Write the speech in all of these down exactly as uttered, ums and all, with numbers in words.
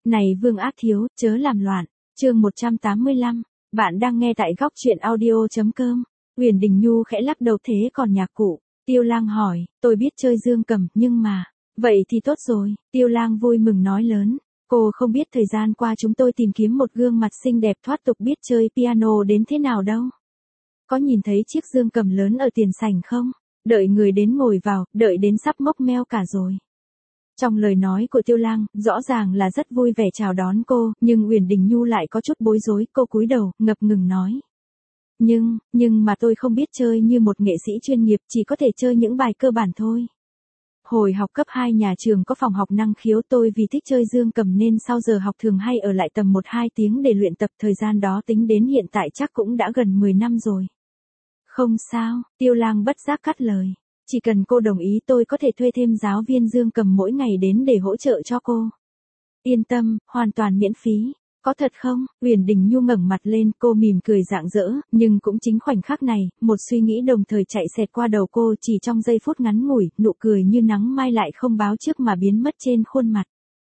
Này Vương Ác Thiếu, chớ làm loạn. Chương một trăm tám mươi lăm. Bạn đang nghe tại góc truyện audio chấm com. Uyển Đình Nhu khẽ lắc đầu thế còn nhạc cụ. Tiêu Lang hỏi, tôi biết chơi dương cầm, nhưng mà, vậy thì tốt rồi. Tiêu Lang vui mừng nói lớn. Cô không biết thời gian qua chúng tôi tìm kiếm một gương mặt xinh đẹp thoát tục biết chơi piano đến thế nào đâu. Có nhìn thấy chiếc dương cầm lớn ở tiền sảnh không? Đợi người đến ngồi vào, đợi đến sắp mốc meo cả rồi. Trong lời nói của Tiêu Lang, rõ ràng là rất vui vẻ chào đón cô, nhưng Uyển Đình Nhu lại có chút bối rối, cô cúi đầu, ngập ngừng nói. Nhưng, nhưng mà tôi không biết chơi như một nghệ sĩ chuyên nghiệp, chỉ có thể chơi những bài cơ bản thôi. Hồi học cấp hai nhà trường có phòng học năng khiếu, tôi vì thích chơi dương cầm nên sau giờ học thường hay ở lại tầm một hai tiếng để luyện tập, thời gian đó tính đến hiện tại chắc cũng đã gần mười năm rồi. Không sao, Tiêu Lang bất giác cắt lời. Chỉ cần cô đồng ý tôi có thể thuê thêm giáo viên dương cầm mỗi ngày đến để hỗ trợ cho cô. Yên tâm, hoàn toàn miễn phí. Có thật không? Uyển Đình Nhu ngẩng mặt lên, cô mỉm cười rạng rỡ, nhưng cũng chính khoảnh khắc này, một suy nghĩ đồng thời chạy xẹt qua đầu cô, chỉ trong giây phút ngắn ngủi, nụ cười như nắng mai lại không báo trước mà biến mất trên khuôn mặt.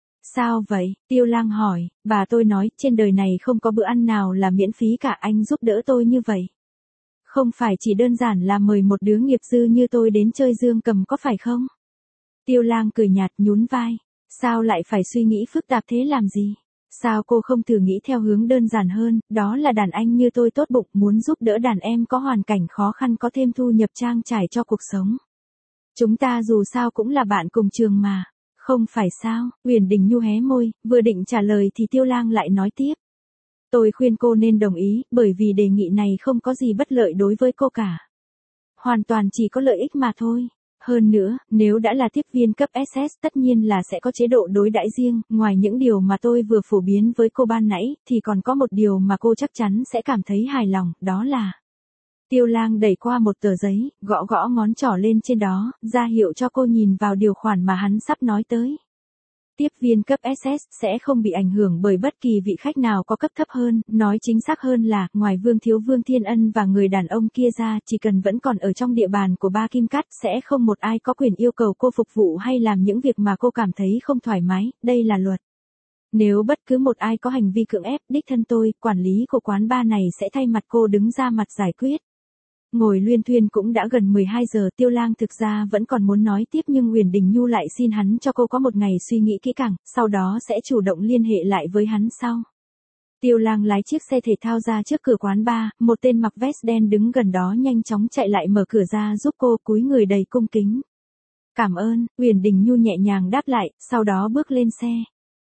Sao vậy? Tiêu Lang hỏi, bà tôi nói, trên đời này không có bữa ăn nào là miễn phí cả, anh giúp đỡ tôi như vậy. Không phải chỉ đơn giản là mời một đứa nghiệp dư như tôi đến chơi dương cầm có phải không? Tiêu Lang cười nhạt nhún vai. Sao lại phải suy nghĩ phức tạp thế làm gì? Sao cô không thử nghĩ theo hướng đơn giản hơn, đó là đàn anh như tôi tốt bụng muốn giúp đỡ đàn em có hoàn cảnh khó khăn có thêm thu nhập trang trải cho cuộc sống. Chúng ta dù sao cũng là bạn cùng trường mà. Không phải sao? Uyển Đình Nhu hé môi, vừa định trả lời thì Tiêu Lang lại nói tiếp. Tôi khuyên cô nên đồng ý, bởi vì đề nghị này không có gì bất lợi đối với cô cả. Hoàn toàn chỉ có lợi ích mà thôi. Hơn nữa, nếu đã là tiếp viên cấp ét ét tất nhiên là sẽ có chế độ đối đãi riêng, ngoài những điều mà tôi vừa phổ biến với cô ban nãy, thì còn có một điều mà cô chắc chắn sẽ cảm thấy hài lòng, đó là... Tiêu Lang đẩy qua một tờ giấy, gõ gõ ngón trỏ lên trên đó, ra hiệu cho cô nhìn vào điều khoản mà hắn sắp nói tới. Tiếp viên cấp ét ét sẽ không bị ảnh hưởng bởi bất kỳ vị khách nào có cấp thấp hơn, nói chính xác hơn là, ngoài Vương Thiếu Vương Thiên Ân và người đàn ông kia ra, chỉ cần vẫn còn ở trong địa bàn của ba Kim Cát, sẽ không một ai có quyền yêu cầu cô phục vụ hay làm những việc mà cô cảm thấy không thoải mái, đây là luật. Nếu bất cứ một ai có hành vi cưỡng ép, đích thân tôi, quản lý của quán bar này sẽ thay mặt cô đứng ra mặt giải quyết. Ngồi luyên thuyên cũng đã gần mười hai giờ, Tiêu Lang thực ra vẫn còn muốn nói tiếp nhưng Uyển Đình Nhu lại xin hắn cho cô có một ngày suy nghĩ kỹ càng, sau đó sẽ chủ động liên hệ lại với hắn sau. Tiêu Lang lái chiếc xe thể thao ra trước cửa quán bar, một tên mặc vest đen đứng gần đó nhanh chóng chạy lại mở cửa ra giúp cô, cúi người đầy cung kính. Cảm ơn, Uyển Đình Nhu nhẹ nhàng đáp lại, sau đó bước lên xe.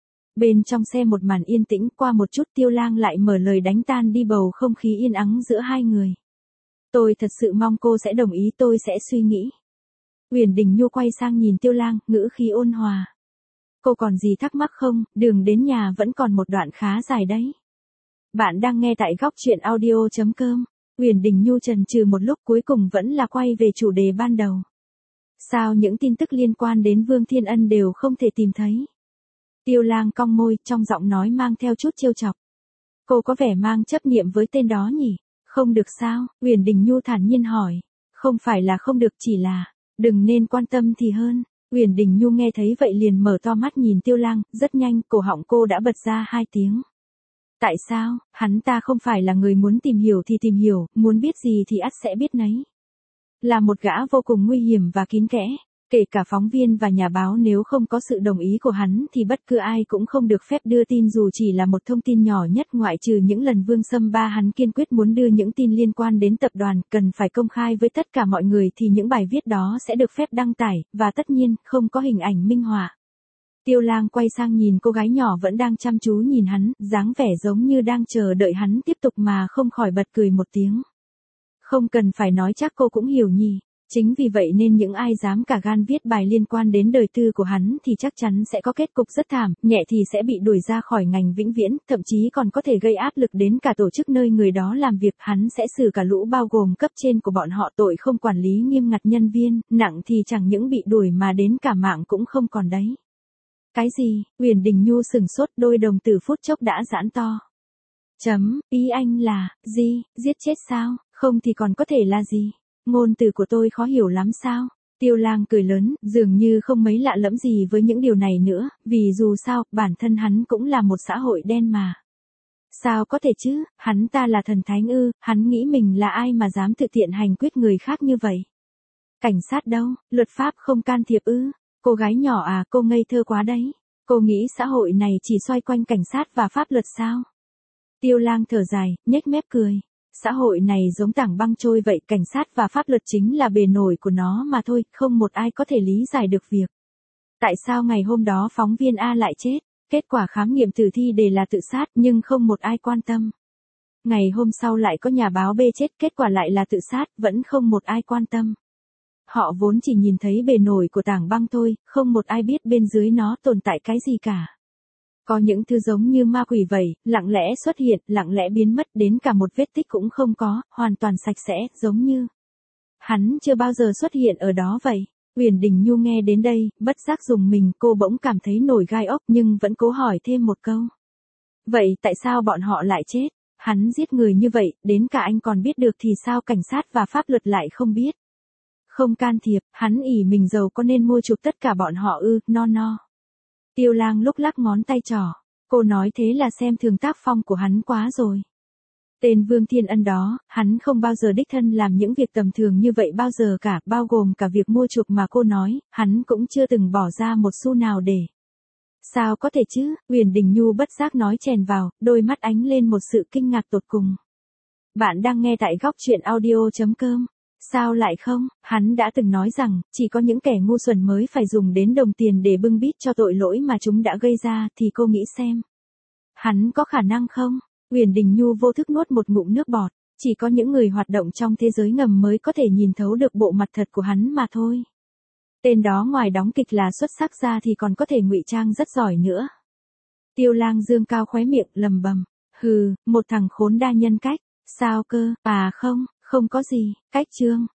Bên trong xe một màn yên tĩnh, qua một chút Tiêu Lang lại mở lời đánh tan đi bầu không khí yên ắng giữa hai người. Tôi thật sự mong cô sẽ đồng ý, tôi sẽ suy nghĩ. Uyển Đình Nhu quay sang nhìn Tiêu Lang, ngữ khí ôn hòa. Cô còn gì thắc mắc không, đường đến nhà vẫn còn một đoạn khá dài đấy. Bạn đang nghe tại góc truyện audio chấm com. Uyển Đình Nhu chần chừ một lúc cuối cùng vẫn là quay về chủ đề ban đầu. Sao những tin tức liên quan đến Vương Thiên Ân đều không thể tìm thấy? Tiêu Lang cong môi, trong giọng nói mang theo chút trêu chọc. Cô có vẻ mang chấp niệm với tên đó nhỉ? Không được sao? Uyển Đình Nhu thản nhiên hỏi. Không phải là không được, chỉ là, đừng nên quan tâm thì hơn. Uyển Đình Nhu nghe thấy vậy liền mở to mắt nhìn Tiêu Lang, rất nhanh, cổ họng cô đã bật ra hai tiếng. Tại sao? Hắn ta không phải là người muốn tìm hiểu thì tìm hiểu, muốn biết gì thì ắt sẽ biết nấy. Là một gã vô cùng nguy hiểm và kín kẽ. Kể cả phóng viên và nhà báo nếu không có sự đồng ý của hắn thì bất cứ ai cũng không được phép đưa tin dù chỉ là một thông tin nhỏ nhất, ngoại trừ những lần Vương Sâm Ba hắn kiên quyết muốn đưa những tin liên quan đến tập đoàn, cần phải công khai với tất cả mọi người thì những bài viết đó sẽ được phép đăng tải, và tất nhiên, không có hình ảnh minh họa. Tiêu Lang quay sang nhìn cô gái nhỏ vẫn đang chăm chú nhìn hắn, dáng vẻ giống như đang chờ đợi hắn tiếp tục mà không khỏi bật cười một tiếng. Không cần phải nói chắc cô cũng hiểu nhỉ. Chính vì vậy nên những ai dám cả gan viết bài liên quan đến đời tư của hắn thì chắc chắn sẽ có kết cục rất thảm, nhẹ thì sẽ bị đuổi ra khỏi ngành vĩnh viễn, thậm chí còn có thể gây áp lực đến cả tổ chức nơi người đó làm việc, hắn sẽ xử cả lũ bao gồm cấp trên của bọn họ tội không quản lý nghiêm ngặt nhân viên, nặng thì chẳng những bị đuổi mà đến cả mạng cũng không còn đấy. Cái gì? Uyển Đình Nhu sừng sốt, đôi đồng tử phút chốc đã giãn to. Chấm, ý anh là, gì, giết chết sao? Không thì còn có thể là gì? Ngôn từ của tôi khó hiểu lắm sao? Tiêu Lang cười lớn, dường như không mấy lạ lẫm gì với những điều này nữa, vì dù sao, bản thân hắn cũng là một xã hội đen mà. Sao có thể chứ, hắn ta là thần thánh ư, hắn nghĩ mình là ai mà dám thực tiện hành quyết người khác như vậy. Cảnh sát đâu, luật pháp không can thiệp ư, cô gái nhỏ à, cô ngây thơ quá đấy. Cô nghĩ xã hội này chỉ xoay quanh cảnh sát và pháp luật sao? Tiêu Lang thở dài, nhếch mép cười. Xã hội này giống tảng băng trôi vậy, cảnh sát và pháp luật chính là bề nổi của nó mà thôi, không một ai có thể lý giải được việc. Tại sao ngày hôm đó phóng viên A lại chết? Kết quả khám nghiệm tử thi đều là tự sát nhưng không một ai quan tâm. Ngày hôm sau lại có nhà báo B chết, kết quả lại là tự sát, vẫn không một ai quan tâm. Họ vốn chỉ nhìn thấy bề nổi của tảng băng thôi, không một ai biết bên dưới nó tồn tại cái gì cả. Có những thứ giống như ma quỷ vậy, lặng lẽ xuất hiện, lặng lẽ biến mất, đến cả một vết tích cũng không có, hoàn toàn sạch sẽ, giống như hắn chưa bao giờ xuất hiện ở đó vậy. Uyển Đình Nhu nghe đến đây, bất giác dùng mình, cô bỗng cảm thấy nổi gai ốc nhưng vẫn cố hỏi thêm một câu. Vậy tại sao bọn họ lại chết? Hắn giết người như vậy, đến cả anh còn biết được thì sao cảnh sát và pháp luật lại không biết? Không can thiệp, hắn ỷ mình giàu có nên mua chuộc tất cả bọn họ ư, no no. Tiêu Lang lúc lắc ngón tay trỏ, cô nói thế là xem thường tác phong của hắn quá rồi. Tên Vương Thiên Ân đó, hắn không bao giờ đích thân làm những việc tầm thường như vậy bao giờ cả, bao gồm cả việc mua chuộc mà cô nói, hắn cũng chưa từng bỏ ra một xu nào để. Sao có thể chứ, Uyển Đình Nhu bất giác nói chèn vào, đôi mắt ánh lên một sự kinh ngạc tột cùng. Bạn đang nghe tại góc truyện audio chấm com. Sao lại không, hắn đã từng nói rằng, chỉ có những kẻ ngu xuẩn mới phải dùng đến đồng tiền để bưng bít cho tội lỗi mà chúng đã gây ra, thì cô nghĩ xem. Hắn có khả năng không? Uyển Đình Nhu vô thức nuốt một ngụm nước bọt, chỉ có những người hoạt động trong thế giới ngầm mới có thể nhìn thấu được bộ mặt thật của hắn mà thôi. Tên đó ngoài đóng kịch là xuất sắc ra thì còn có thể ngụy trang rất giỏi nữa. Tiêu Lang dương cao khóe miệng, lầm bầm, hừ, một thằng khốn đa nhân cách, sao cơ, à không, không có gì, cách chương.